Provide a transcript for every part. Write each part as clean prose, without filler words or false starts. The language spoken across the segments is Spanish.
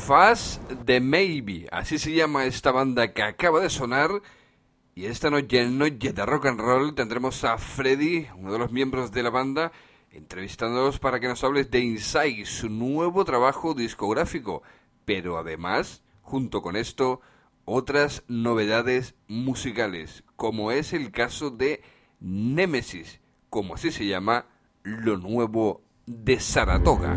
Fast the Maybe, así se llama esta banda que acaba de sonar. Y esta noche en Noche de Rock and Roll tendremos a Freddy, uno de los miembros de la banda, entrevistándolos para que nos hables de Inside, su nuevo trabajo discográfico. Pero además, junto con esto, otras novedades musicales, como es el caso de Nemesis, como así se llama lo nuevo de Saratoga.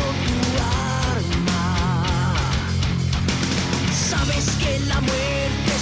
Sabes que la muerte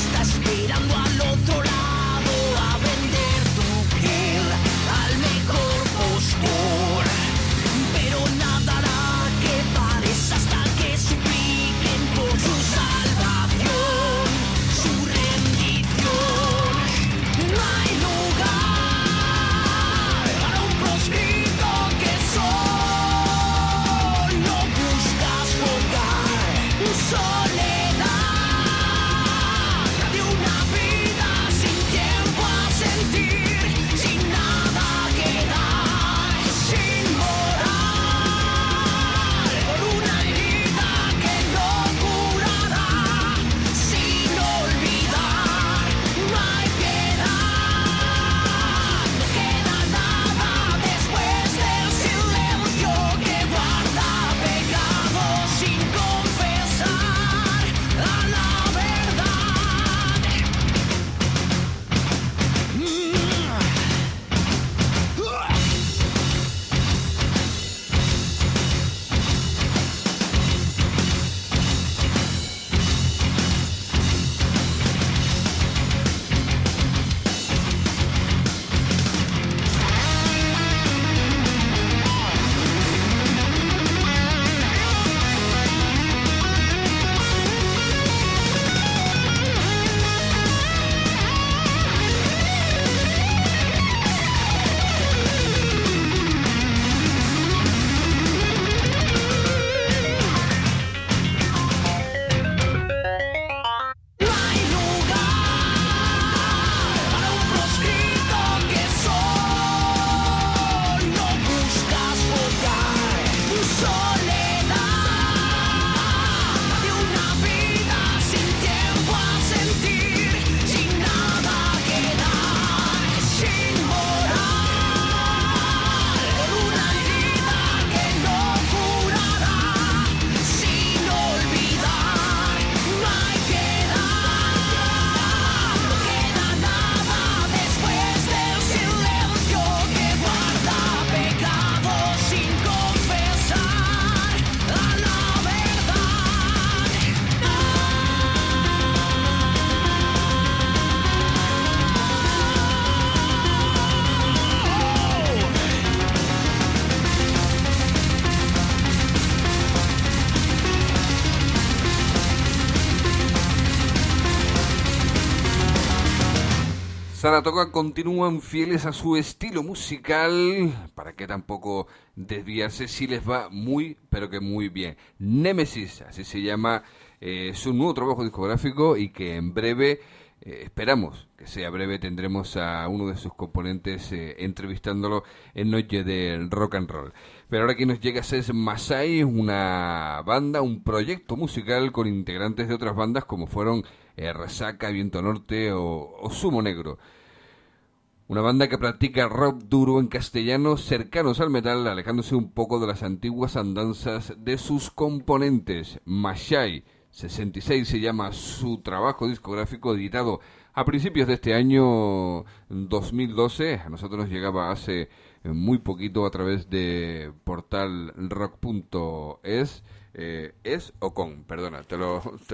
Saratoga continúan fieles a su estilo musical, para que tampoco desviarse si les va muy, pero que muy bien. Némesis, así se llama su nuevo trabajo discográfico y que en breve, esperamos que sea breve, tendremos a uno de sus componentes entrevistándolo en Noche de Rock and Roll. Pero ahora quien nos llega es Masai, una banda, un proyecto musical con integrantes de otras bandas como fueron Resaca, Viento Norte o Sumo Negro. Una banda que practica rock duro en castellano, cercanos al metal, alejándose un poco de las antiguas andanzas de sus componentes. Masai 66 se llama su trabajo discográfico, editado a principios de este año 2012. A nosotros nos llegaba hace muy poquito a través de portal rock.es. Es o con, perdona, te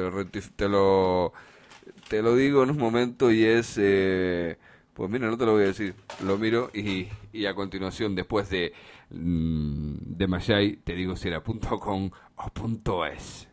lo digo en un momento y es, pues mira, no te lo voy a decir, lo miro y a continuación, después de Masai, te digo si era .com o .es.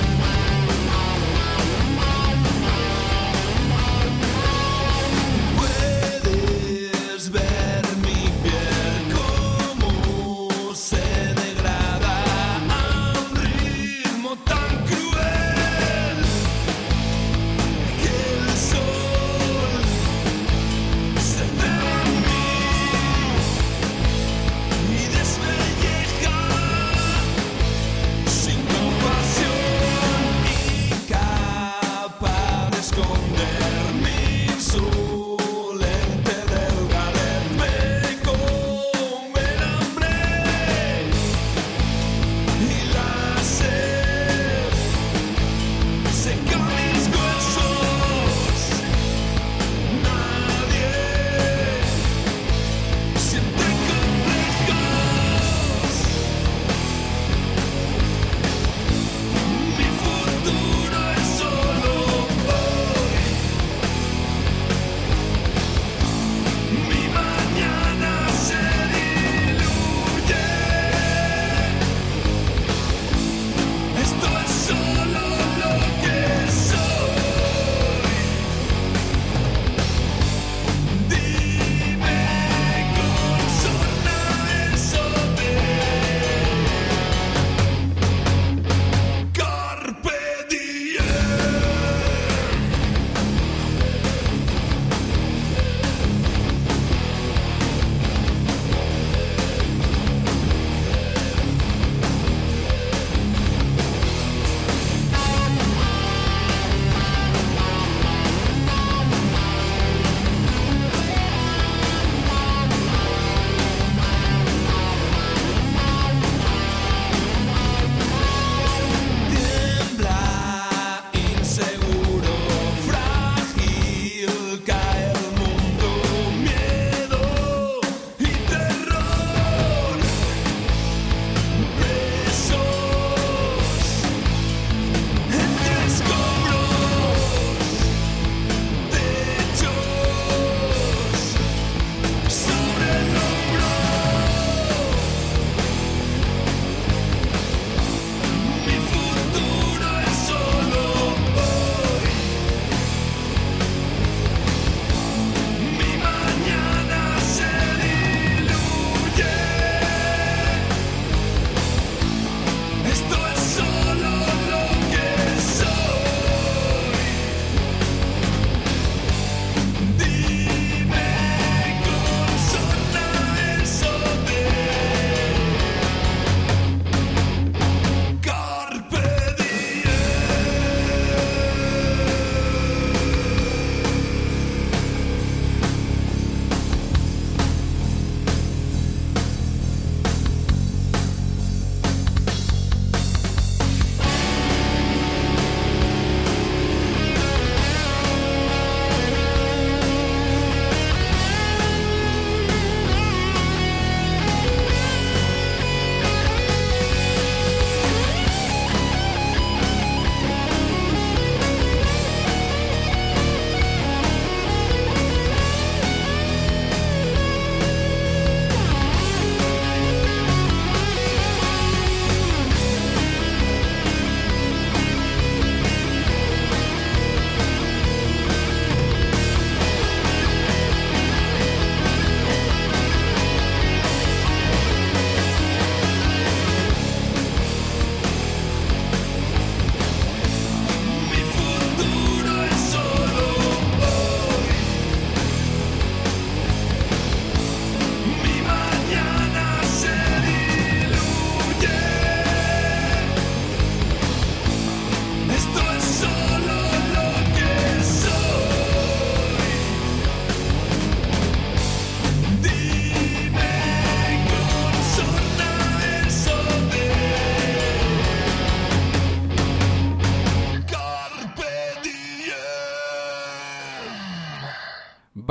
Well,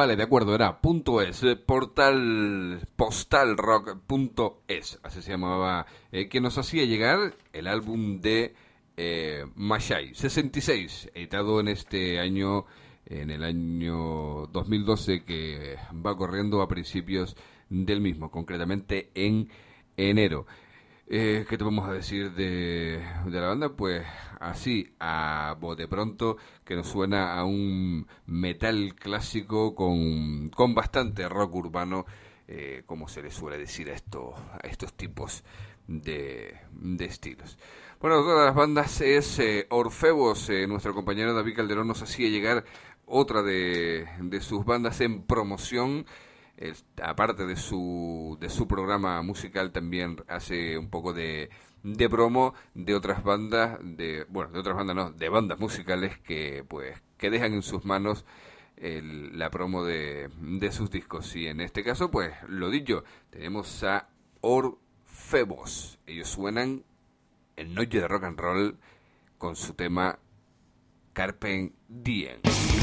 Vale, de acuerdo, era .es, portal postalrock.es, así se llamaba, que nos hacía llegar el álbum de Mashai 66, editado en este año, en el año 2012, que va corriendo a principios del mismo, concretamente en enero. ¿Qué te vamos a decir de la banda? Pues así, a bote pronto, que nos suena a un metal clásico con bastante rock urbano, como se le suele decir a estos tipos de estilos. Bueno, otra de las bandas es Orfebos. Nuestro compañero David Calderón nos hacía llegar otra de sus bandas en promoción. Aparte de su programa musical, también hace un poco de promo de otras bandas, de otras bandas no, de bandas musicales que dejan en sus manos la promo de sus discos. Y en este caso, pues lo dicho, tenemos a Orfebos. Ellos suenan en Noche de Rock and Roll con su tema Carpe Diem.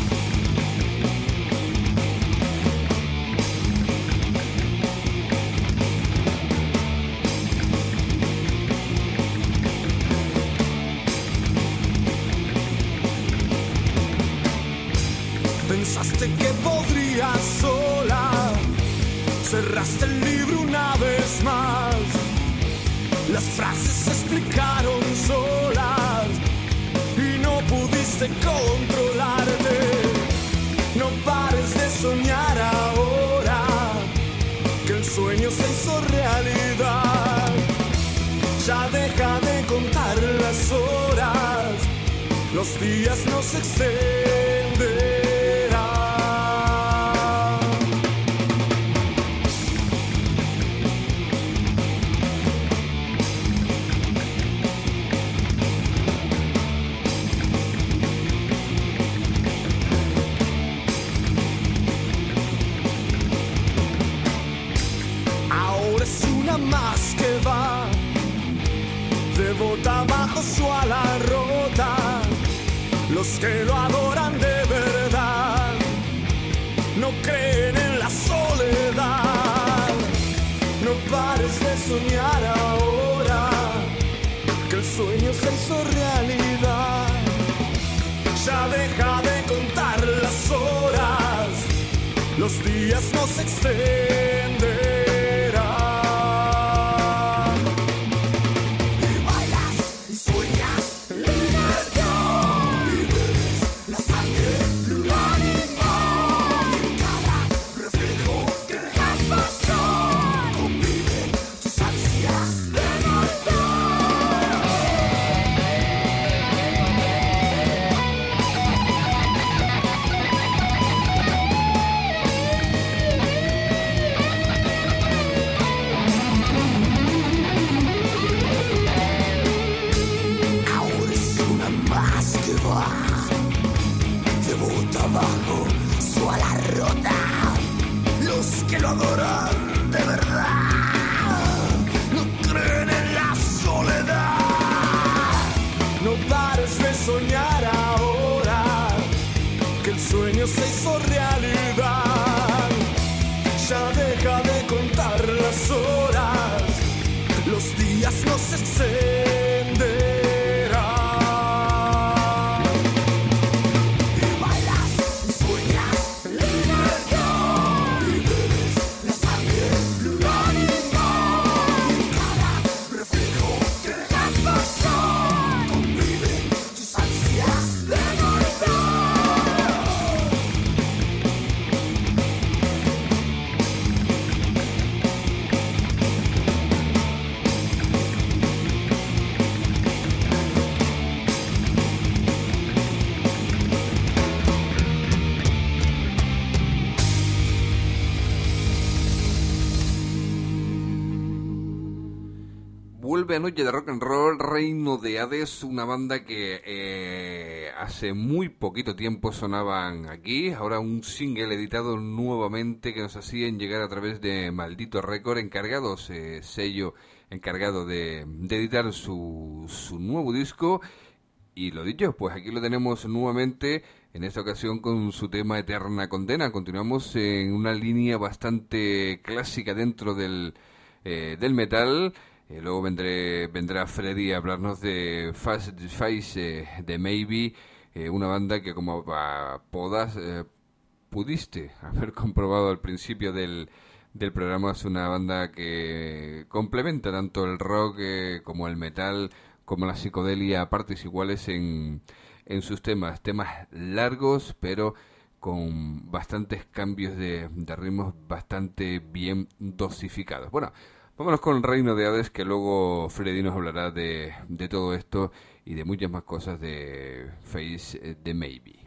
Pensaste que podrías sola, cerraste el libro una vez más. Las frases se explicaron solas y no pudiste controlarte. No pares de soñar ahora, que el sueño se hizo realidad. Ya deja de contar las horas, los días no se extienden. Más que va, de bota abajo su ala rota. Los que lo adoran de verdad no creen en la soledad. No pares de soñar ahora, que el sueño se hizo realidad. Ya deja de contar las horas, los días no se extienden. Que lo adoran de verdad no creen en la soledad. No pares de soñar ahora, que el sueño se hizo realidad. Ya deja de contar las horas, los días no se extienden. Noche de Rock and Roll, Reino de Hades, una banda que hace muy poquito tiempo sonaban aquí, ahora un single editado nuevamente que nos hacían llegar a través de Maldito Record, sello encargado de editar su nuevo disco. Y lo dicho, pues aquí lo tenemos nuevamente en esta ocasión con su tema Eterna Condena. Continuamos en una línea bastante clásica dentro del metal. Luego vendrá Freddy a hablarnos de Face de Maybe, una banda que como pudiste haber comprobado al principio del programa, es una banda que complementa tanto el rock como el metal, como la psicodelia a partes iguales en sus temas largos, pero con bastantes cambios de ritmos bastante bien dosificados. Bueno, vámonos con Reino de Hades, que luego Freddy nos hablará de todo esto y de muchas más cosas de Face de Maybe.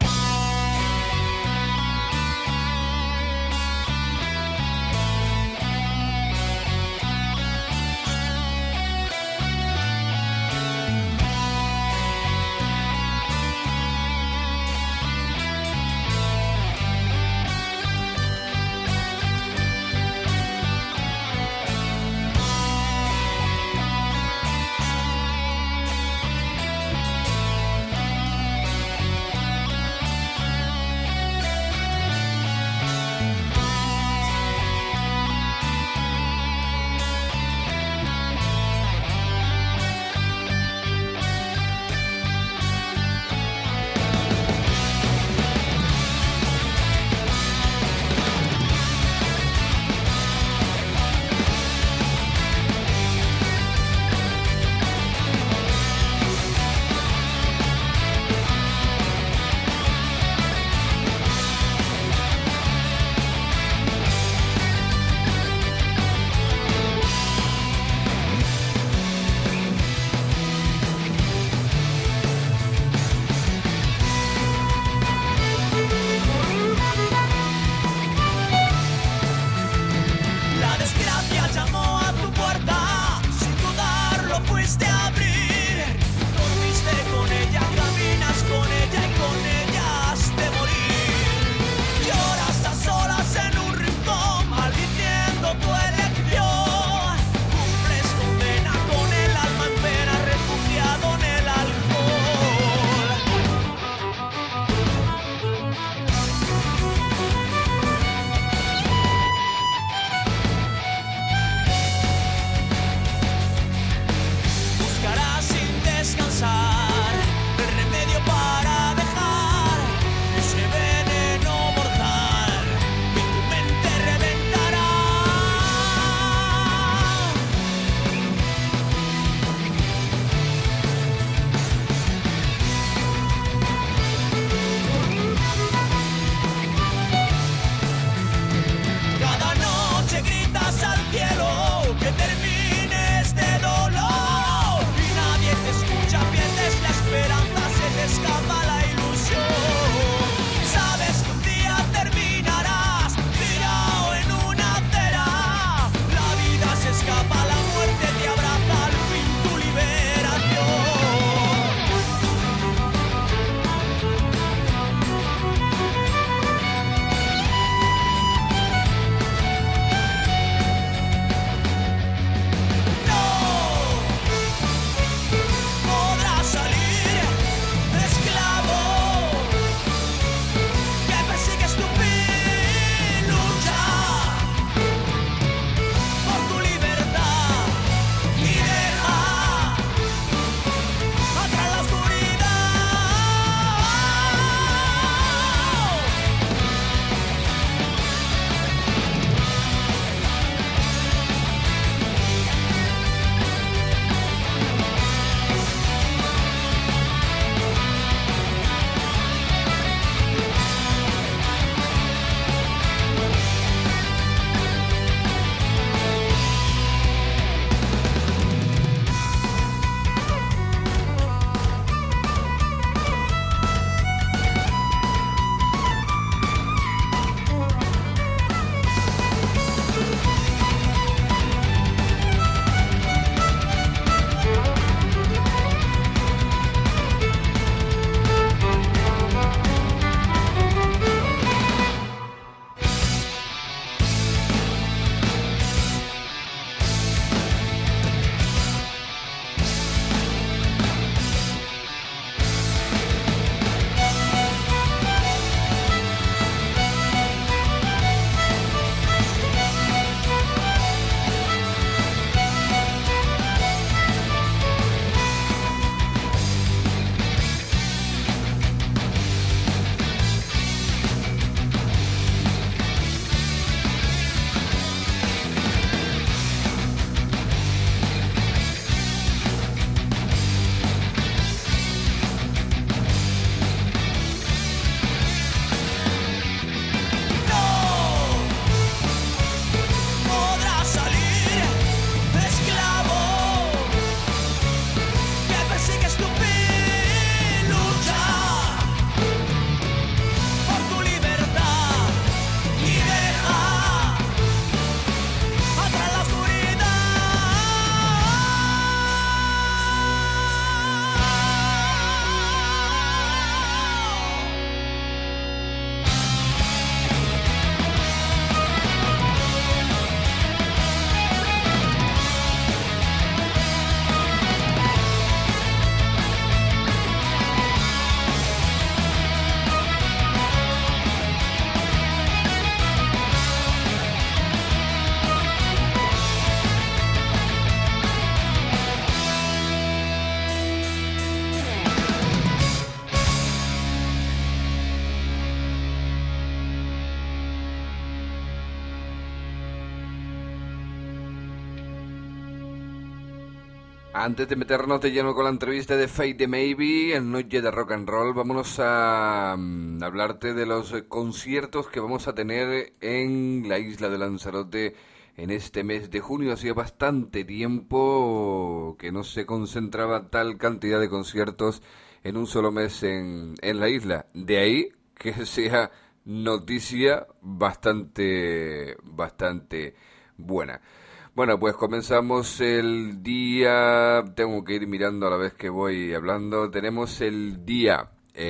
Antes de meternos de lleno con la entrevista de Fate the Maybe, en Noche de Rock and Roll, vámonos a hablarte de los conciertos que vamos a tener en la isla de Lanzarote en este mes de junio. Hacía bastante tiempo que no se concentraba tal cantidad de conciertos en un solo mes en la isla. De ahí que sea noticia bastante buena. Bueno, pues comenzamos el día, tengo que ir mirando a la vez que voy hablando, tenemos el día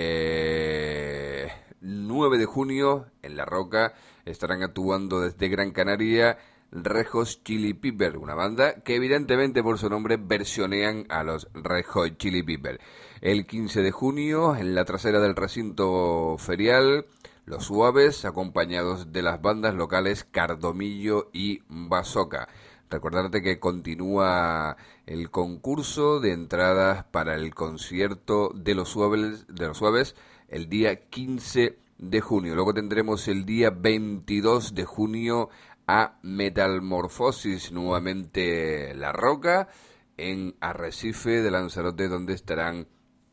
9 de junio en La Roca, estarán actuando desde Gran Canaria Red Hot Chili Peppers, una banda que evidentemente por su nombre versionean a los Red Hot Chili Peppers. El 15 de junio en la trasera del recinto ferial, Los Suaves, acompañados de las bandas locales Cardomillo y Basoca. Recordarte que continúa el concurso de entradas para el concierto de los Suaves el día 15 de junio. Luego tendremos el día 22 de junio a Metamorfosis, nuevamente La Roca, en Arrecife de Lanzarote, donde estarán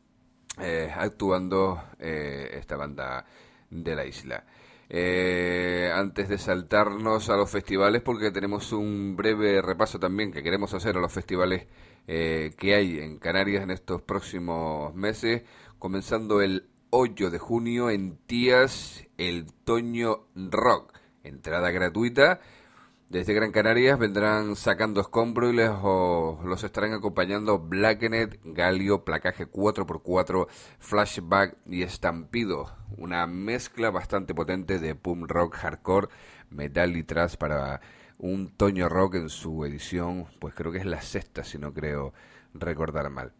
actuando esta banda de la isla. Antes de saltarnos a los festivales, porque tenemos un breve repaso también que queremos hacer a los festivales que hay en Canarias en estos próximos meses, comenzando el 8 de junio en Tías, el Toño Rock, entrada gratuita. Desde Gran Canarias vendrán sacando escombros y los estarán acompañando Blackened, Galio, Placaje 4x4, Flashback y Estampido. Una mezcla bastante potente de punk rock, hardcore, metal y thrash para un Toño Rock en su edición, pues creo que es la sexta, si no creo recordar mal.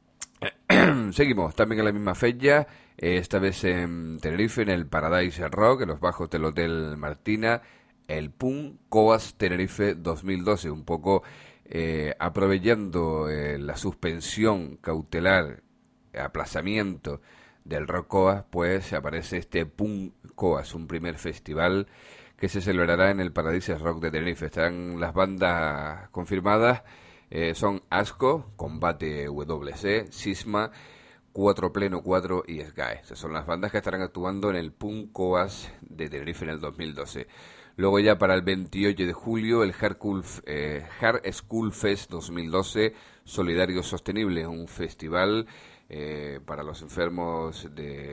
Seguimos también en la misma fecha, esta vez en Tenerife, en el Paradise Rock, en los bajos del Hotel Martina, el Punk Coas Tenerife 2012, un poco aprovechando la suspensión cautelar, aplazamiento del Rock Coas, pues aparece este Punk Coas, un primer festival que se celebrará en el Paradise Rock de Tenerife. Están las bandas confirmadas, son Asco, Combate WC, Sisma, 4 Pleno 4 y Sky. Esas son las bandas que estarán actuando en el Punk Coas de Tenerife en el 2012. Luego ya para el 28 de julio el Hard School Fest 2012, Solidario Sostenible, un festival para los enfermos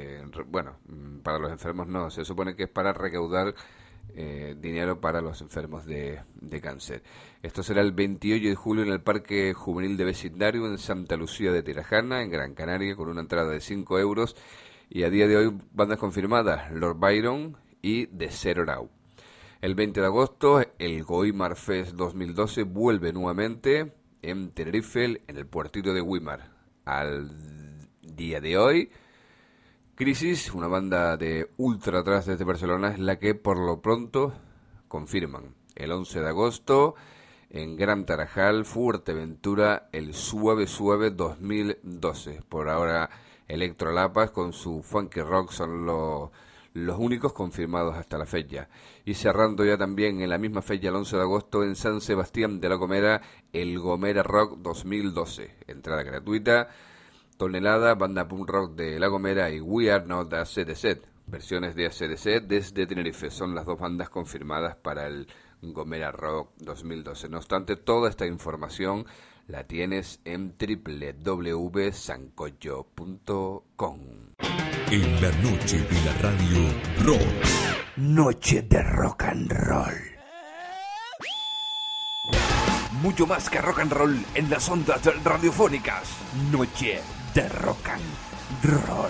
para los enfermos no, se supone que es para recaudar dinero para los enfermos de cáncer. Esto será el 28 de julio en el Parque Juvenil de Vecindario en Santa Lucía de Tirajana, en Gran Canaria, con una entrada de 5 euros. Y a día de hoy bandas confirmadas, Lord Byron y The Zero Now. El 20 de agosto, el Goimar Fest 2012 vuelve nuevamente en Tenerife, en el puertito de Guimar. Al día de hoy, Crisis, una banda de ultra thrash desde Barcelona, es la que por lo pronto confirman. El 11 de agosto, en Gran Tarajal, Fuerteventura, el Suave 2012. Por ahora, Electrolapas con su funky rock son los únicos confirmados hasta la fecha. Y cerrando ya también en la misma fecha, el 11 de agosto, en San Sebastián de la Gomera, el Gomera Rock 2012. Entrada gratuita, Tonelada, banda punk rock de La Gomera, y We Are Not AC/DC, versiones de AC/DC desde Tenerife. Son las dos bandas confirmadas para el Gomera Rock 2012. No obstante, toda esta información la tienes en www.sancocho.com. En la noche de la radio rock. Noche de rock and roll. Mucho más que rock and roll en las ondas radiofónicas. Noche de rock and roll.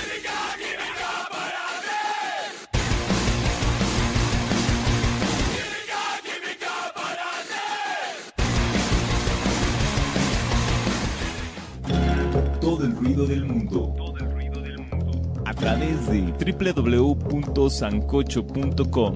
Todo el ruido del mundo. A través de www.sancocho.com.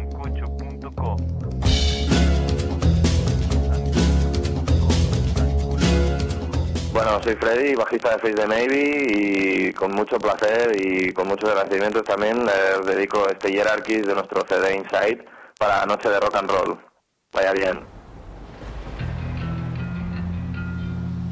Bueno, soy Freddy, bajista de Fate the Maybe, y con mucho placer y con muchos agradecimientos también les dedico este Hierarchies de nuestro CD Inside para Noche de Rock and Roll. Vaya bien.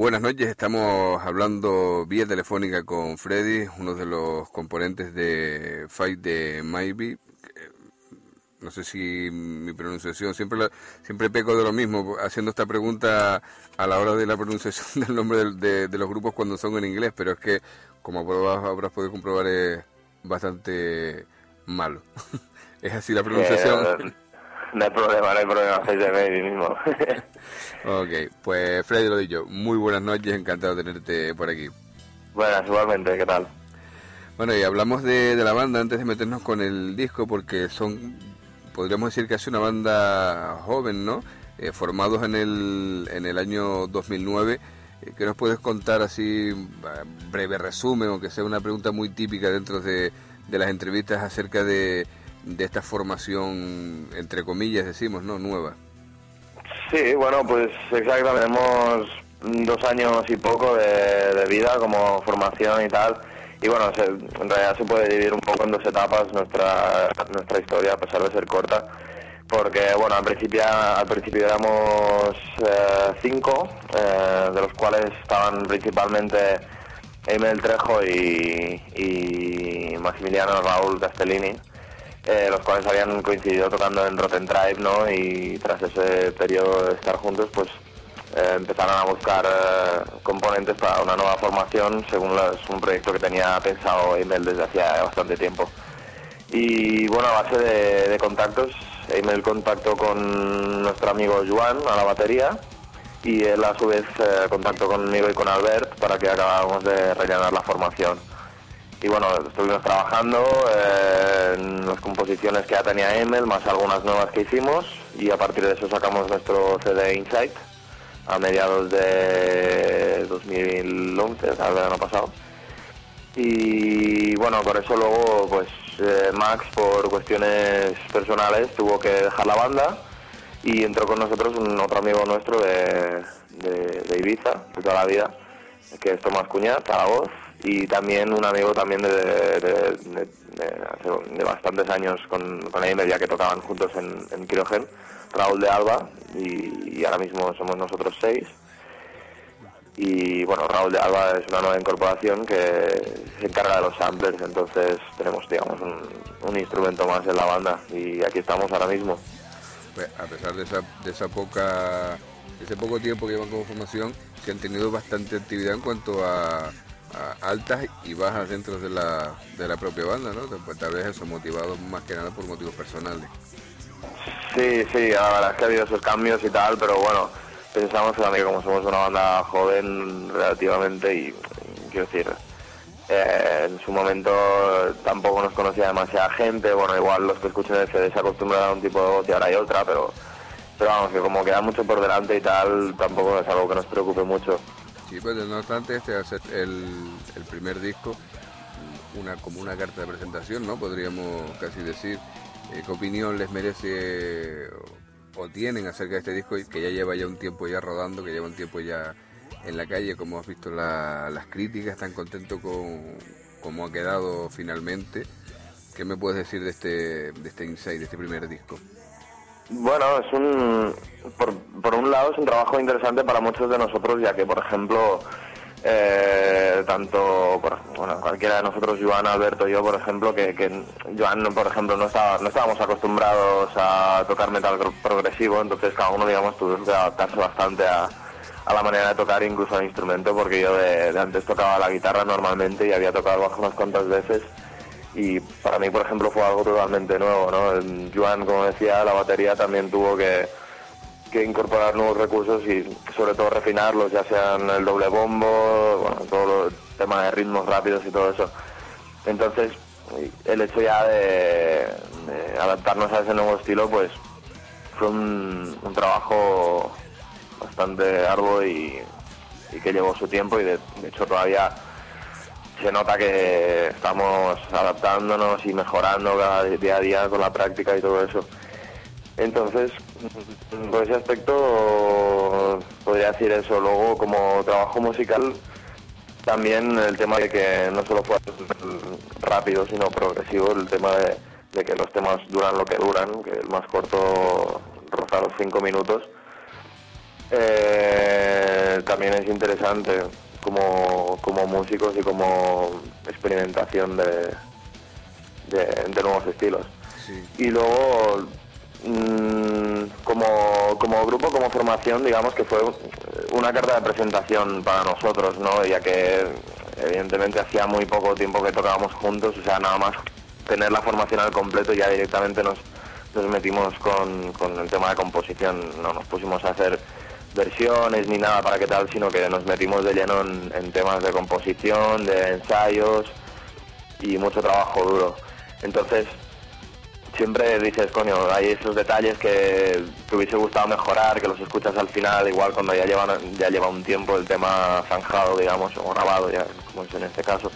Buenas noches, estamos hablando vía telefónica con Freddy, uno de los componentes de Fate de Maybe. No sé si mi pronunciación, siempre peco de lo mismo, haciendo esta pregunta a la hora de la pronunciación del nombre de los grupos cuando son en inglés, pero es que, como habrás podido comprobar, es bastante malo. ¿Es así la pronunciación? No hay problema, Fate de Maybe mismo. Ok, pues Freddy, lo dicho, muy buenas noches, encantado de tenerte por aquí. Buenas, igualmente, ¿qué tal? Bueno, y hablamos de la banda antes de meternos con el disco, porque podríamos decir que es una banda joven, ¿no? Formados en el año 2009. ¿Qué nos puedes contar así, breve resumen, o que sea una pregunta muy típica dentro de las entrevistas acerca de esta formación, entre comillas decimos, ¿no? Nueva. Sí, bueno, pues exactamente, tenemos 2 años y poco de vida como formación y tal, y bueno, en realidad se puede dividir un poco en 2 etapas nuestra historia, a pesar de ser corta, porque bueno, al principio éramos 5, de los cuales estaban principalmente Emil Trejo y Maximiliano Raúl Castellini, los cuales habían coincidido tocando en Rotten Tribe, ¿no? Y tras ese periodo de estar juntos, pues empezaron a buscar componentes para una nueva formación, según un proyecto que tenía pensado Emil desde hacía bastante tiempo. Y bueno, a base de contactos, Emil contactó con nuestro amigo Joan a la batería, y él a su vez contactó conmigo y con Albert para que acabáramos de rellenar la formación. Y bueno, estuvimos trabajando en las composiciones que ya tenía Emil, más algunas nuevas que hicimos, y a partir de eso sacamos nuestro CD Insight a mediados de 2011, el verano pasado. Y bueno, por eso luego pues Max, por cuestiones personales, tuvo que dejar la banda, y entró con nosotros otro amigo nuestro de Ibiza, de toda la vida, que es Tomás Cuñat, a la voz, y también un amigo también de bastantes años con Emil, ya que tocaban juntos en Quirogen, Raúl de Alba, y ahora mismo somos nosotros 6. Y bueno, Raúl de Alba es una nueva incorporación que se encarga de los samplers, entonces tenemos, digamos, un instrumento más en la banda, y aquí estamos ahora mismo. Pues a pesar de ese poco tiempo que llevan como formación, que han tenido bastante actividad en cuanto a altas y bajas dentro de la propia banda, ¿no? Tal vez eso, motivados más que nada por motivos personales. Sí, la verdad es que ha habido esos cambios y tal, pero bueno, pensamos que como somos una banda joven relativamente, y quiero decir, en su momento tampoco nos conocía demasiada gente, bueno, igual los que escuchan el CD se acostumbran a un tipo de voz y ahora hay otra, pero vamos, que como queda mucho por delante y tal, tampoco es algo que nos preocupe mucho. Sí, pues no obstante, este va a ser el primer disco, como una carta de presentación, ¿no? Podríamos casi decir. ¿Qué opinión les merece o tienen acerca de este disco, que ya lleva un tiempo ya rodando, que lleva un tiempo ya en la calle? ¿Cómo has visto las críticas? ¿Están contentos con cómo ha quedado finalmente? ¿Qué me puedes decir de este Insight, de este primer disco? Bueno, por un lado es un trabajo interesante para muchos de nosotros, ya que, por ejemplo, cualquiera de nosotros, Joan, Alberto y yo, por ejemplo, que Joan, por ejemplo, no estábamos acostumbrados a tocar metal progresivo, entonces cada uno, digamos, tuvo que adaptarse bastante a la manera de tocar, incluso al instrumento, porque yo de antes tocaba la guitarra normalmente y había tocado bajo unas cuantas veces, y para mí, por ejemplo, fue algo totalmente nuevo, ¿no? Joan, como decía, la batería también tuvo que incorporar nuevos recursos y sobre todo refinarlos, ya sean el doble bombo, bueno, todo el tema de ritmos rápidos y todo eso. Entonces, el hecho ya de adaptarnos a ese nuevo estilo, pues fue un trabajo bastante arduo y que llevó su tiempo, y de hecho todavía se nota que estamos adaptándonos y mejorando día a día con la práctica y todo eso. Entonces, por ese aspecto podría decir eso. Luego, como trabajo musical, también el tema de que no solo fue rápido sino progresivo, el tema de que los temas duran lo que duran, que el más corto roza los 5 minutos, también es interesante como músicos y como experimentación de nuevos estilos. Sí. Y luego como grupo, como formación, digamos que fue una carta de presentación para nosotros, ¿no? Ya que evidentemente hacía muy poco tiempo que tocábamos juntos, o sea, nada más tener la formación al completo ya directamente nos metimos con el tema de composición, no nos pusimos a hacer versiones ni nada para qué tal, sino que nos metimos de lleno en temas de composición, de ensayos y mucho trabajo duro. Entonces siempre dices, coño, hay esos detalles que te hubiese gustado mejorar, que los escuchas al final, igual cuando ya lleva un tiempo el tema zanjado, digamos, o grabado, ya como es en este caso.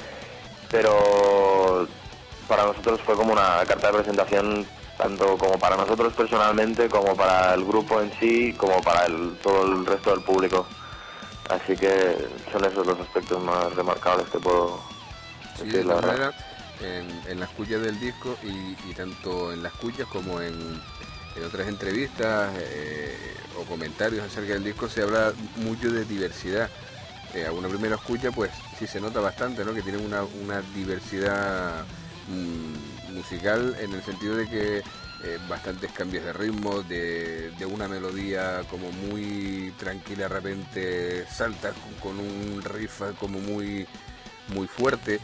Pero para nosotros fue como una carta de presentación, tanto como para nosotros personalmente, como para el grupo en sí, como para todo el resto del público. Así que son esos los aspectos más remarcables que puedo decir, la verdad. En las cuñas del disco y tanto en las cuñas como en otras entrevistas o comentarios acerca del disco se habla mucho de diversidad. A una primera escucha pues sí se nota bastante, ¿no? Que tienen una diversidad musical, en el sentido de que bastantes cambios de ritmo, de una melodía como muy tranquila, de repente salta con un riff como muy fuerte.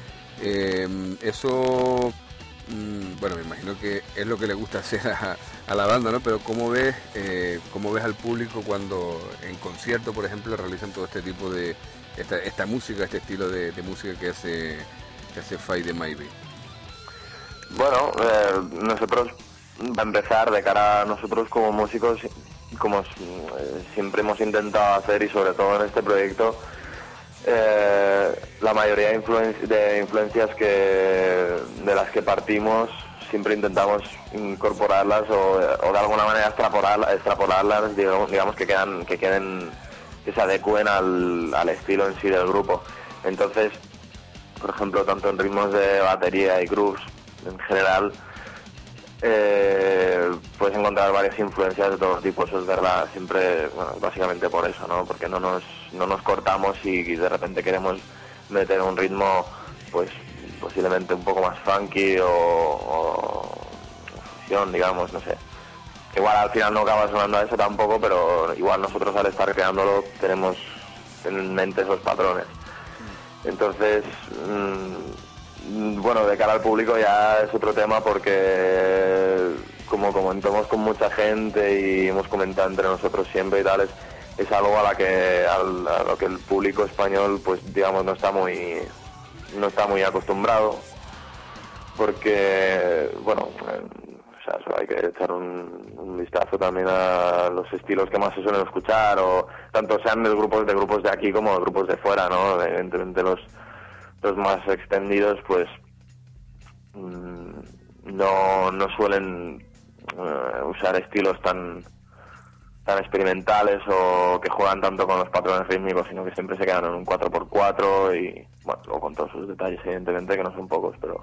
Eso, bueno, me imagino que es lo que le gusta hacer a la banda, ¿no? Pero ¿cómo ves al público cuando en concierto, por ejemplo, realizan todo este tipo de esta música, este estilo de música que hace Fai de Maybe? Bueno, nosotros, para empezar, de cara a nosotros como músicos, como siempre hemos intentado hacer, y sobre todo en este proyecto, la mayoría de influencias de las que partimos siempre intentamos incorporarlas o de alguna manera extrapolarlas, digamos que se adecúen al estilo en sí del grupo. Entonces, por ejemplo, tanto en ritmos de batería y grooves en general, puedes encontrar varias influencias de todos tipos, es verdad, siempre, bueno, básicamente por eso, ¿no? Porque no nos cortamos y de repente queremos meter un ritmo, pues posiblemente un poco más funky o fusión, digamos, no sé. Igual al final no acaba sonando a eso tampoco, pero igual nosotros al estar creándolo tenemos en mente esos patrones. Entonces, bueno, de cara al público ya es otro tema, porque como comentamos con mucha gente y hemos comentado entre nosotros siempre y tal, es algo a lo que el público español, pues digamos, no está muy acostumbrado, porque bueno, o sea, solo hay que echar un vistazo también a los estilos que más se suelen escuchar, o tanto sean de grupos de aquí como de grupos de fuera, ¿no? Entre los más extendidos, pues no suelen usar estilos tan experimentales o que juegan tanto con los patrones rítmicos, sino que siempre se quedan en un 4x4 y, bueno, luego con todos sus detalles, evidentemente, que no son pocos, pero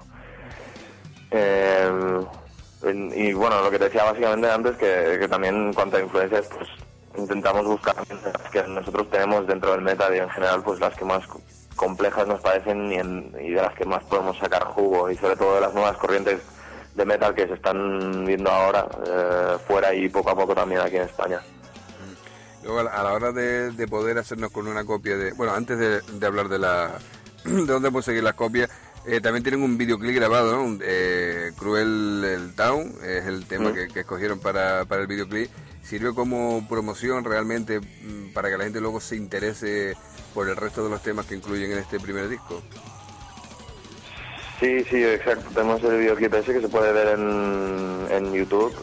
y bueno, lo que te decía básicamente antes, que también en cuanto a influencias, pues intentamos buscar las que nosotros tenemos dentro del metal, y en general pues las que más complejas nos parecen y de las que más podemos sacar jugo, y sobre todo de las nuevas corrientes de metal que se están viendo ahora fuera y poco a poco también aquí en España. Luego, a la hora de poder hacernos con una copia bueno, antes de hablar de dónde conseguir las copias, también tienen un videoclip grabado, ¿no? Cruel el Town es el tema que escogieron para el videoclip. ¿Sirve como promoción realmente para que la gente luego se interese por el resto de los temas que incluyen en este primer disco? Sí, exacto. Tenemos el videoclip ese que se puede ver en YouTube.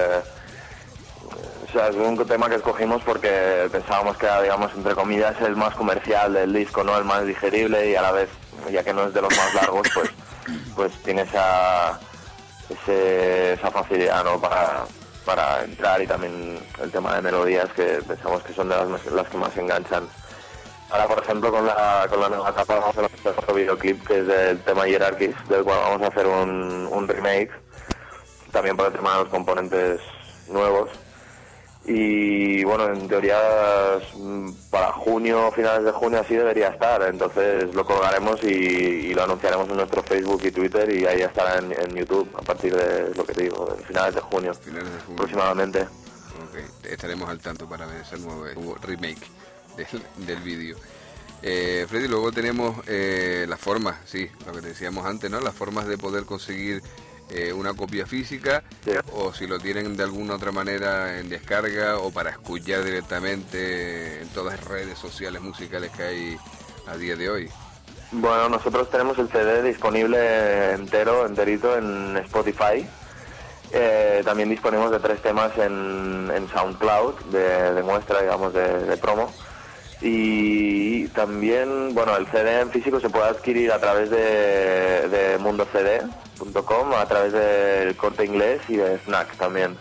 O sea, es un tema que escogimos porque pensábamos que era, digamos, entre comillas, el más comercial del disco, ¿no? El más digerible, y a la vez, ya que no es de los más largos, pues tiene esa facilidad, ¿no? Para entrar, y también el tema de melodías, que pensamos que son de las que más enganchan. Ahora, por ejemplo, con la nueva etapa vamos a hacer otro videoclip, que es del tema Hierarchies, del cual vamos a hacer un remake, también por el tema de los componentes nuevos. y bueno, en teoría para junio, finales de junio así debería estar, entonces lo colgaremos y lo anunciaremos en nuestro Facebook y Twitter, y ahí estará en YouTube a partir de lo que te digo, finales de junio aproximadamente. Ok, estaremos al tanto para ver ese nuevo remake del vídeo. Freddy, luego tenemos las formas, sí, lo que te decíamos antes, ¿no? Las formas de poder conseguir una copia física, Sí. o si lo tienen de alguna otra manera en descarga o para escuchar directamente en todas las redes sociales musicales que hay a día de hoy. Bueno, nosotros tenemos el CD disponible enterito en Spotify. También disponemos de 3 temas en SoundCloud de muestra, digamos, de promo. Y también, bueno, el CD en físico se puede adquirir a través de mundocd.com, a través del Corte Inglés y de Fnac también.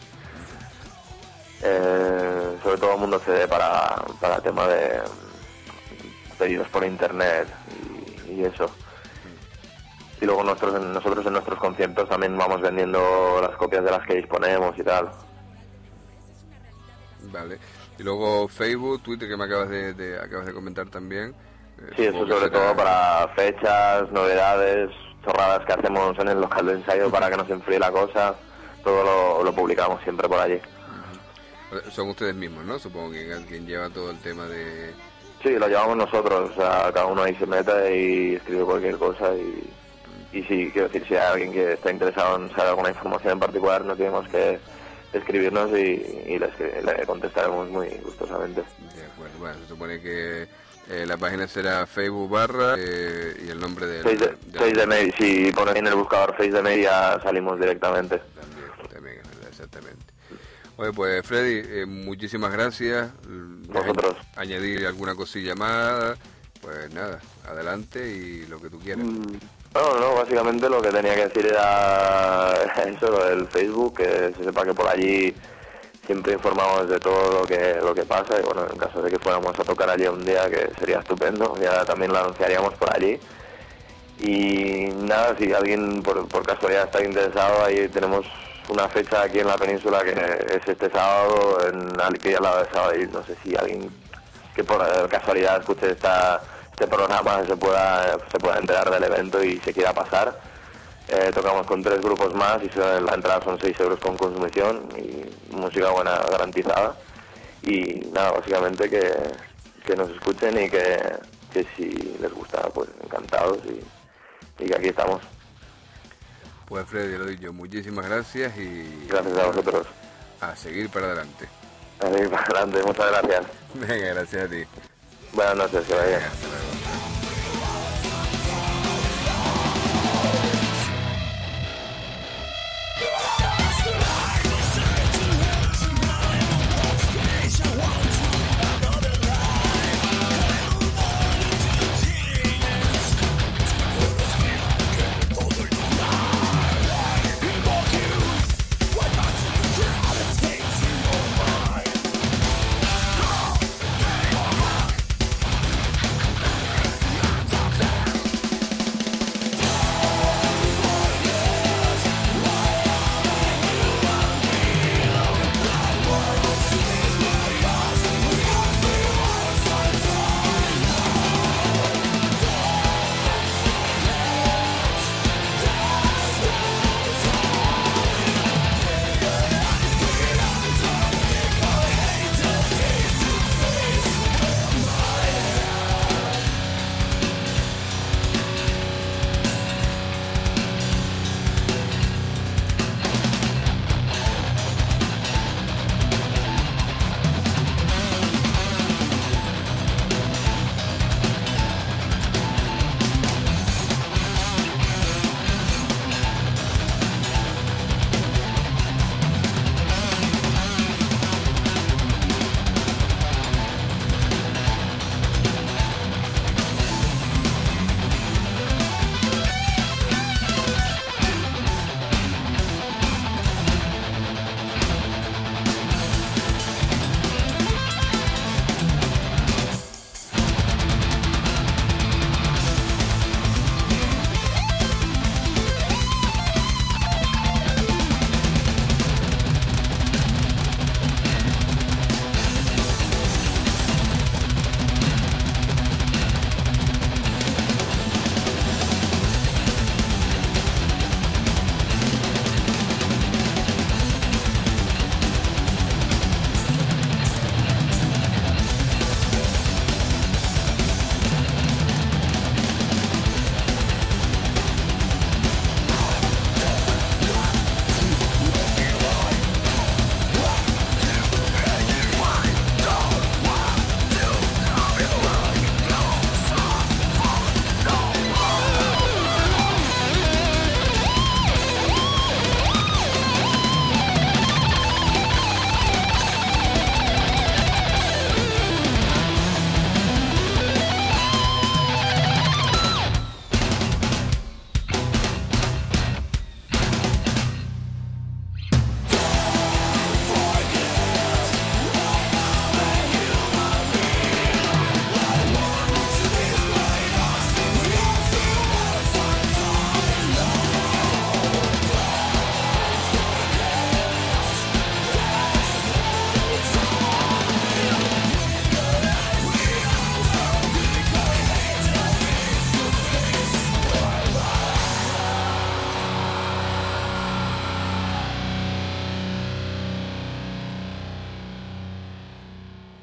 Sobre todo Mundo CD para tema de pedidos por internet y eso. Y luego nosotros en nuestros conciertos también vamos vendiendo las copias de las que disponemos y tal. Vale. Y luego Facebook, Twitter, que me acabas de comentar también. Sí, eso sobre todo para fechas, novedades, chorradas que hacemos en el local de ensayo para que no se enfríe la cosa. Todo lo publicamos siempre por allí. Son ustedes mismos, ¿no? Supongo que quien lleva todo el tema de... Sí, lo llevamos nosotros. O sea, cada uno ahí se mete y escribe cualquier cosa y sí, quiero decir, si hay alguien que está interesado en saber alguna información en particular, no tenemos que escribirnos y le contestaremos muy gustosamente. De acuerdo, bueno, se supone que la página será Facebook y el nombre de... Face de Media, si pones en el buscador Face de Media salimos directamente. También, exactamente. Oye, pues Freddy, muchísimas gracias. Vosotros. Añadir alguna cosilla más, pues nada, adelante y lo que tú quieras. No, básicamente lo que tenía que decir era eso, el Facebook, que se sepa que por allí siempre informamos de todo lo que pasa, y bueno, en caso de que fuéramos a tocar allí un día, que sería estupendo, ya también lo anunciaríamos por allí. Y nada, si alguien por casualidad está interesado, ahí tenemos una fecha aquí en la península que es este sábado, aquí al lado de sábado, y no sé si alguien que por casualidad escuche este programa se pueda enterar del evento y se quiera pasar. Tocamos con 3 grupos más y la entrada son 6 euros con consumición y música buena garantizada. Y nada, básicamente que nos escuchen y que si les gusta, pues encantados y que aquí estamos. Pues Freddy, lo dicho, muchísimas gracias y... Gracias a vosotros. A seguir para adelante. A seguir para adelante, muchas gracias. Venga, gracias a ti. Buenas noches, que vaya bien. Hasta luego.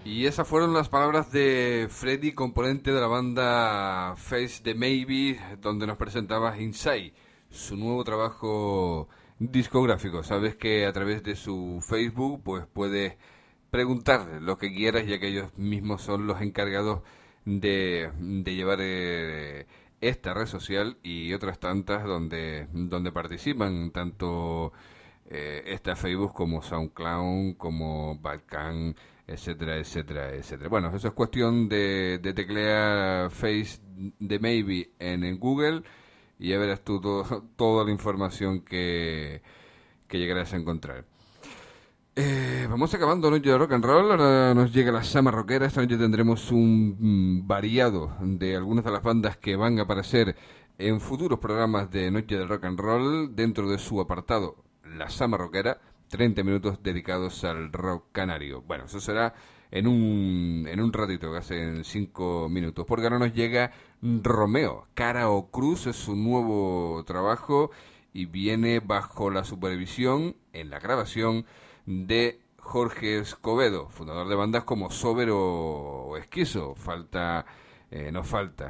Y esas fueron las palabras de Freddy, componente de la banda Face the Maybe, donde nos presentaba Inside, su nuevo trabajo discográfico. Sabes que a través de su Facebook pues puedes preguntar lo que quieras, ya que ellos mismos son los encargados de llevar esta red social y otras tantas donde participan tanto esta Facebook como SoundCloud, como Balkan, etcétera, etcétera, etcétera. Bueno, eso es cuestión de teclear Face the Maybe en el Google y ya verás tú toda la información que llegarás a encontrar. Vamos acabando Noche de Rock and Roll. Ahora nos llega la Sama Rockera. Esta noche tendremos un variado de algunas de las bandas que van a aparecer en futuros programas de Noche de Rock and Roll dentro de su apartado La Sama Rockera, 30 minutos dedicados al rock canario. Bueno, eso será en un ratito, casi en 5 minutos, porque ahora nos llega Romeo. Cara o Cruz es su nuevo trabajo y viene bajo la supervisión en la grabación de Jorge Escobedo, fundador de bandas como Sober o Esquizo. No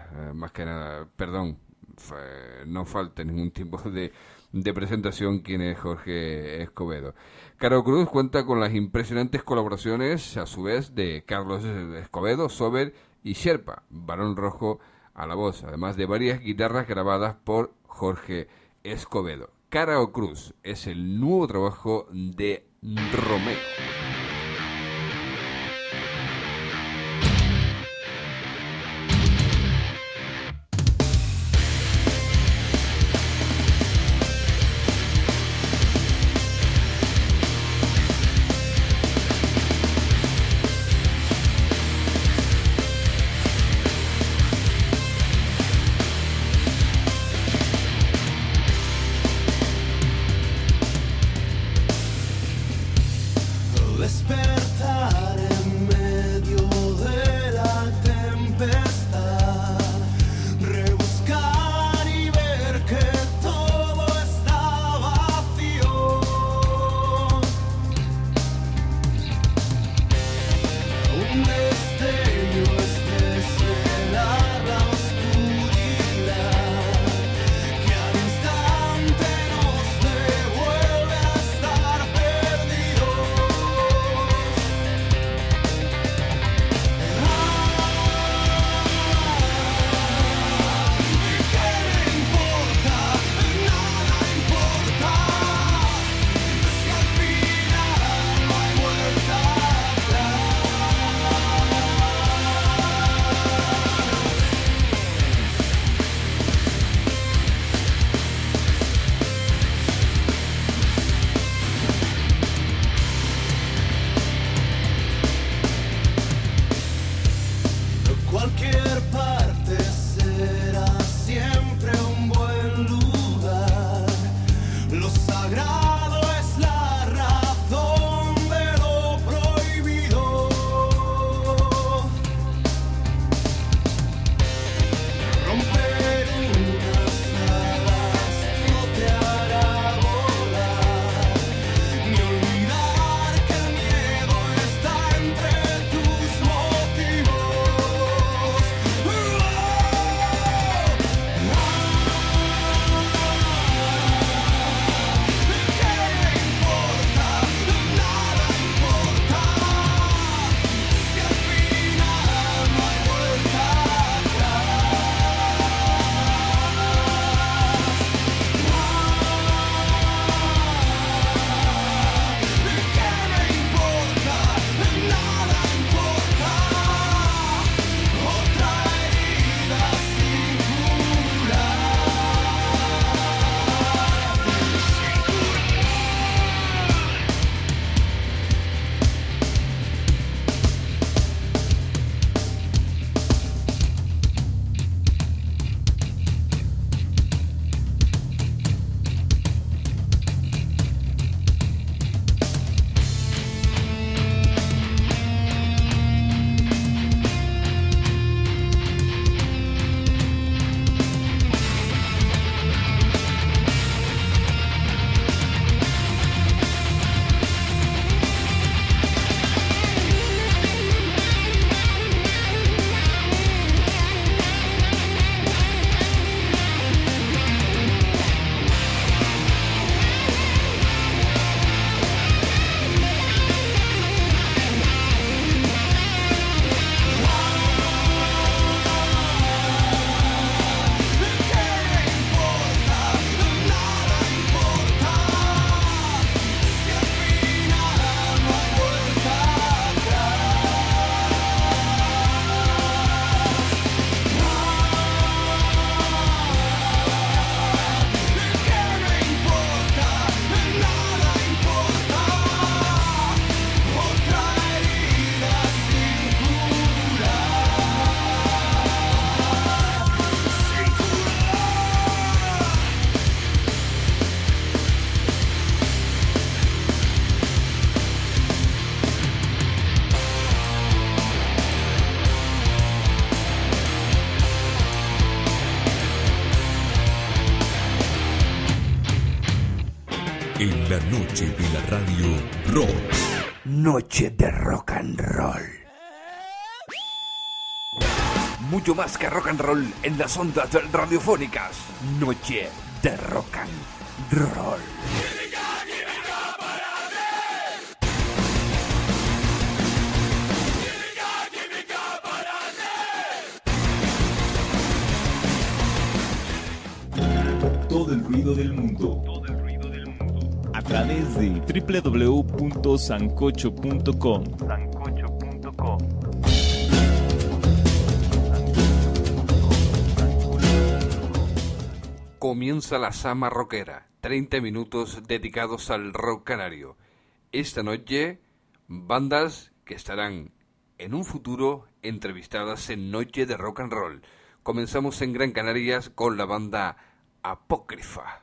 falta ningún tipo de presentación quién es Jorge Escobedo. Caro Cruz cuenta con las impresionantes colaboraciones, a su vez, de Carlos Escobedo, Sober y Sherpa, Barón Rojo a la voz, además de varias guitarras grabadas por Jorge Escobedo. Cara o Cruz es el nuevo trabajo de Romeo. Oh En la noche de la radio rock. Noche de rock and roll. Mucho más que rock and roll en las ondas radiofónicas. Noche de rock and roll. Todo el ruido del mundo. A través de www.sancocho.com. Comienza la Sama Rockera, 30 minutos dedicados al rock canario. Esta noche, bandas que estarán en un futuro entrevistadas en Noche de Rock and Roll. Comenzamos en Gran Canarias con la banda Apócrifa.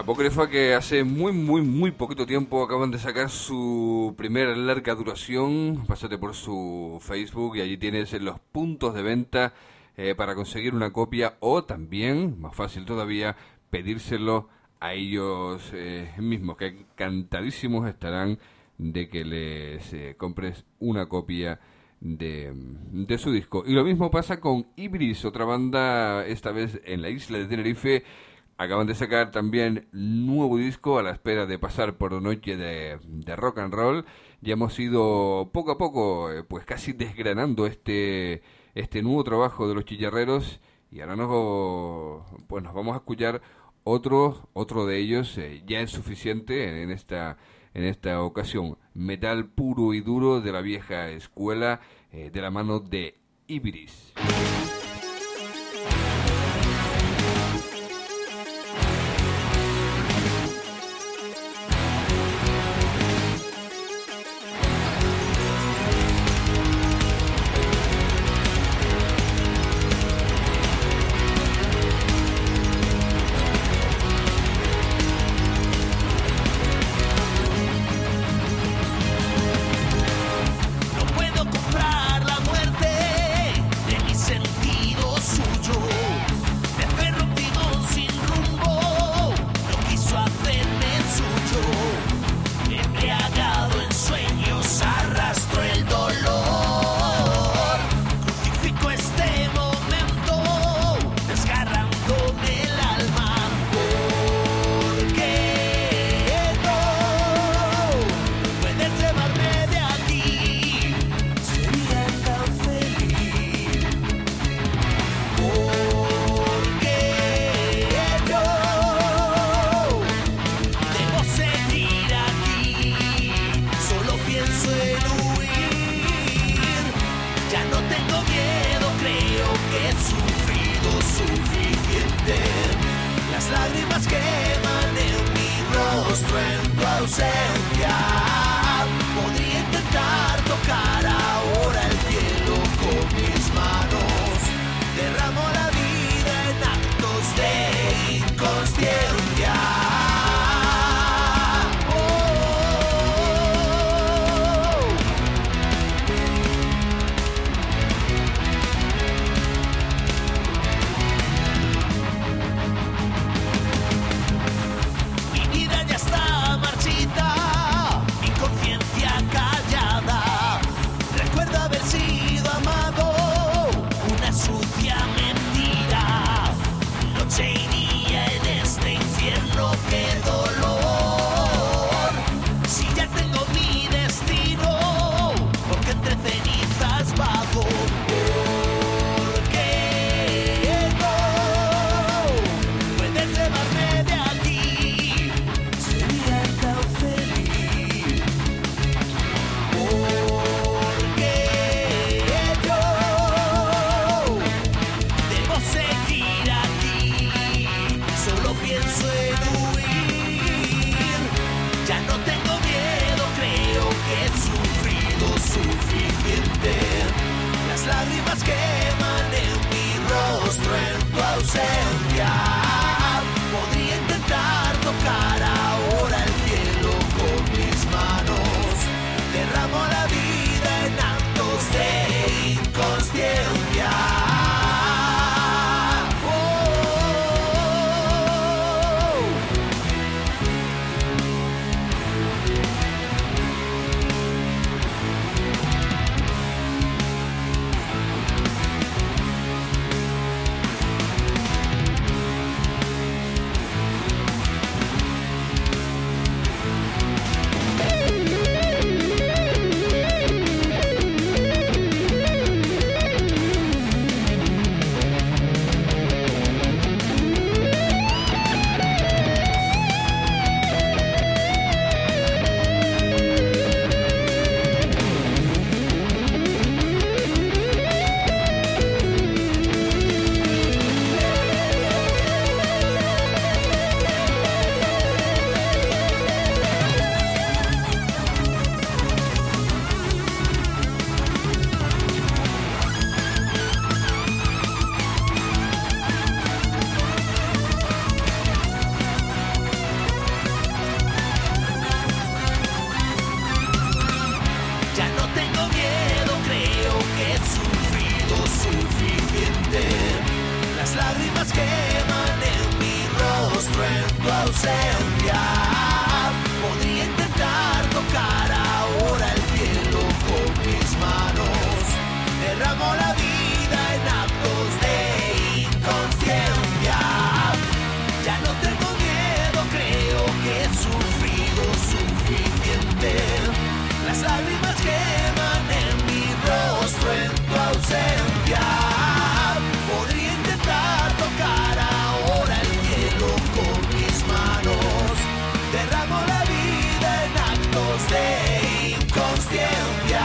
Apócrifa, que hace muy poquito tiempo acaban de sacar su primera larga duración. Pásate por su Facebook y allí tienes los puntos de venta para conseguir una copia, o también, más fácil todavía, pedírselo a ellos mismos, que encantadísimos estarán de que les compres una copia de su disco. Y lo mismo pasa con Ibris, otra banda, esta vez en la isla de Tenerife. Acaban de sacar también nuevo disco a la espera de pasar por noche de rock and roll. Ya hemos ido poco a poco, pues casi desgranando este nuevo trabajo de los Chillarreros, y ahora nos vamos a escuchar otro de ellos. Ya es suficiente en esta ocasión. Metal puro y duro de la vieja escuela, de la mano de Ibris. ausencia. Podría intentar tocar ahora el cielo con mis manos. Derramo la vida en actos de inconsciencia. Ya no tengo miedo, creo que he sufrido suficiente. Las lágrimas queman en mi rostro en tu ausencia. Podría intentar tocar ahora el cielo con mis manos. Derramo la vida en actos de inconsciencia.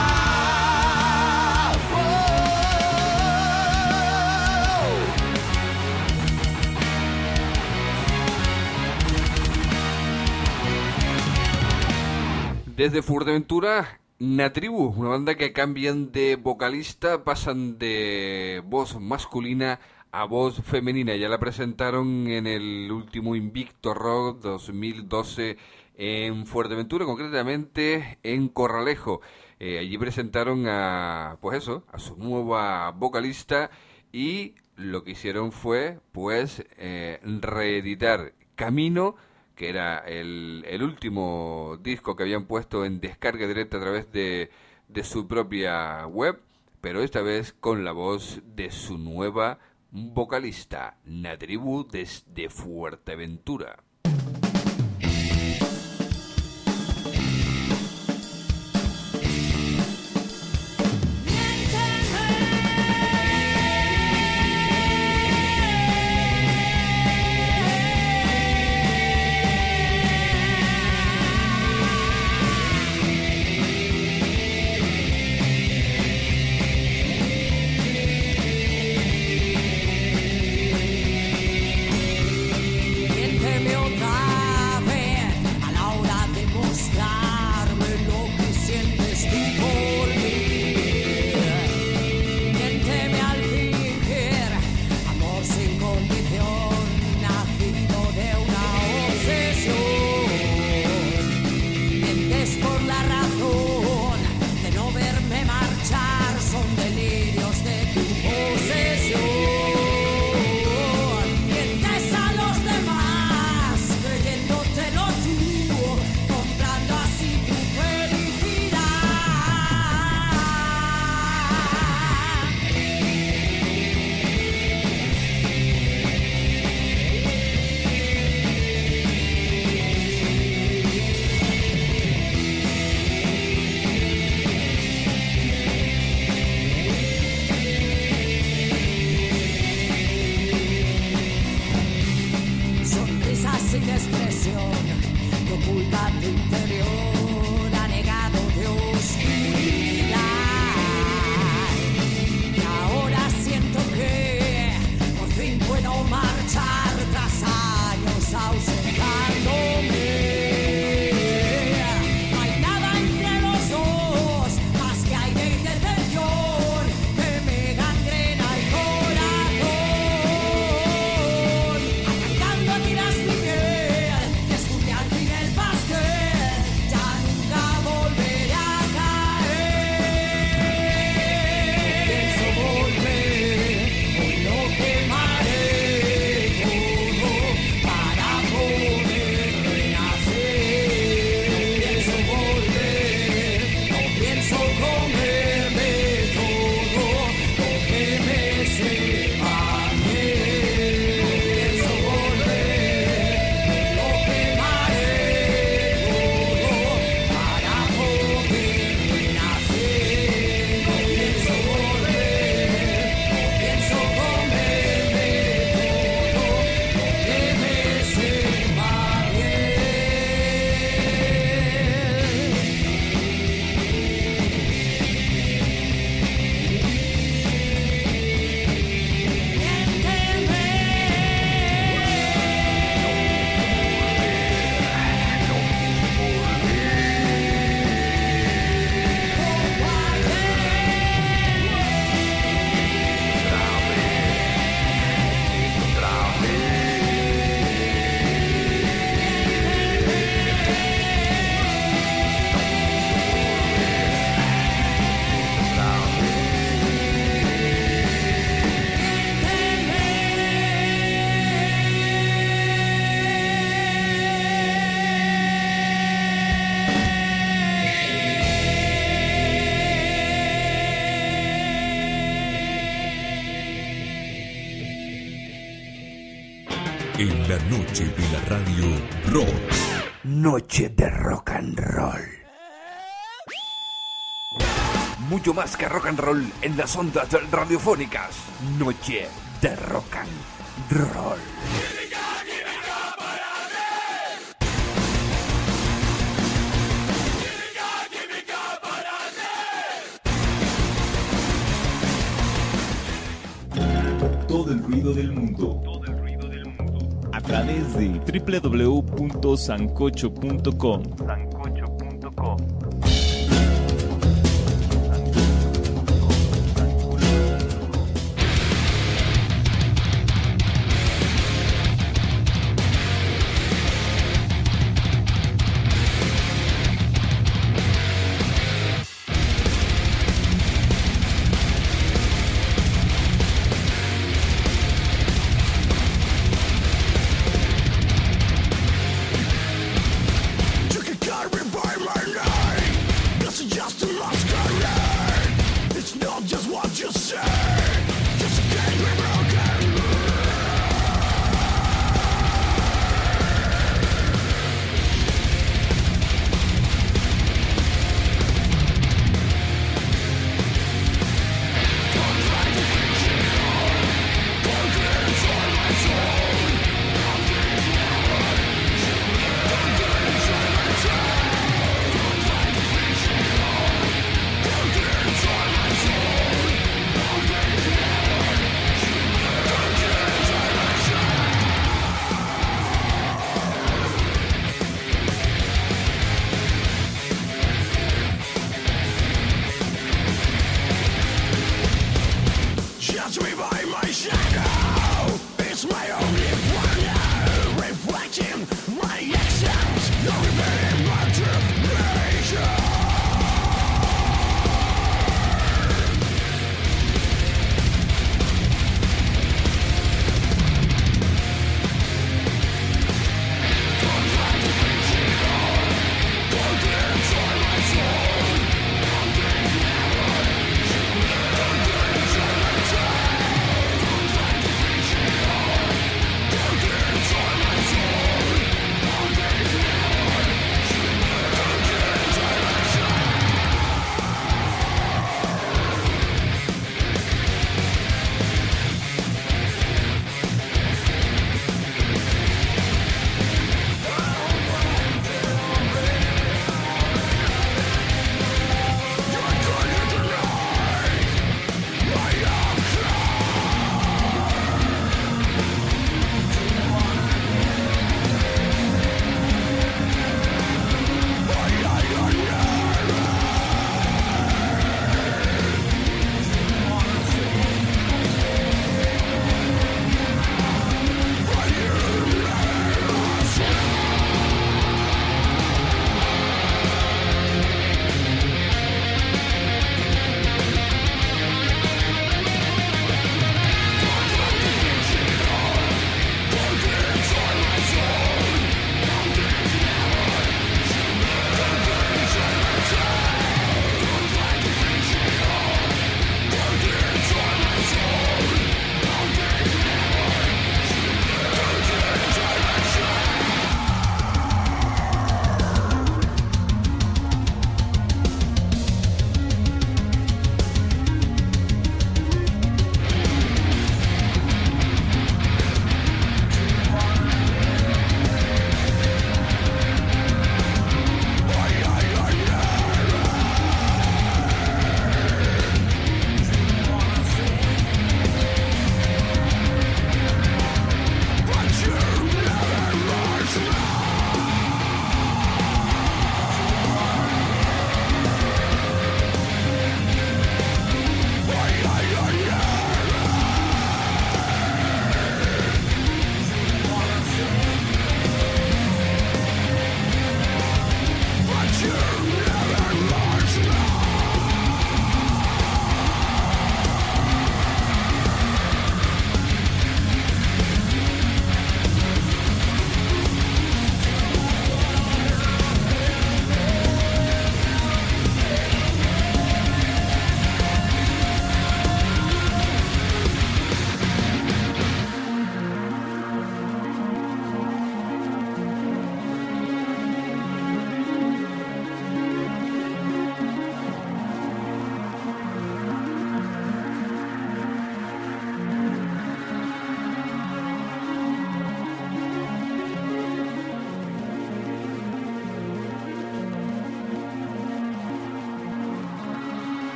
Desde Fuerteventura, Natribu, una banda que cambian de vocalista, pasan de voz masculina a voz femenina. Ya la presentaron en el último Invicto Rock 2012 en Fuerteventura, concretamente en Corralejo. Allí presentaron a su nueva vocalista, y lo que hicieron fue reeditar Camino, que era el último disco que habían puesto en descarga directa a través de su propia web, pero esta vez con la voz de su nueva vocalista, Natribu, desde Fuerteventura. Miénteme En la noche de la radio rock. Noche de rock and roll. Mucho más que rock and roll en las ondas radiofónicas. Noche de rock and roll. Todo el ruido del mundo. A través de www.sancocho.com. You can cut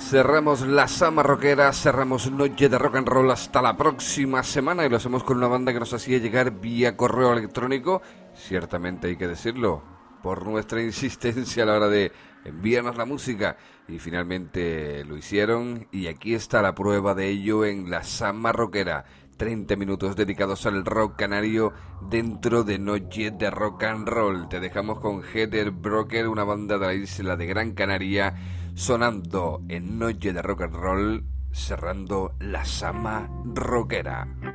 Cerramos la Sama Rockera, cerramos Noche de Rock and Roll hasta la próxima semana y lo hacemos con una banda que nos hacía llegar vía correo electrónico, ciertamente hay que decirlo, por nuestra insistencia a la hora de envíanos la música, y finalmente lo hicieron y aquí está la prueba de ello en la Sama Rockera. 30 minutos dedicados al rock canario dentro de Noche de Rock and Roll. Te dejamos con Heather Broker, una banda de la isla de Gran Canaria, sonando en Noche de Rock and Roll, cerrando la Sama Rockera.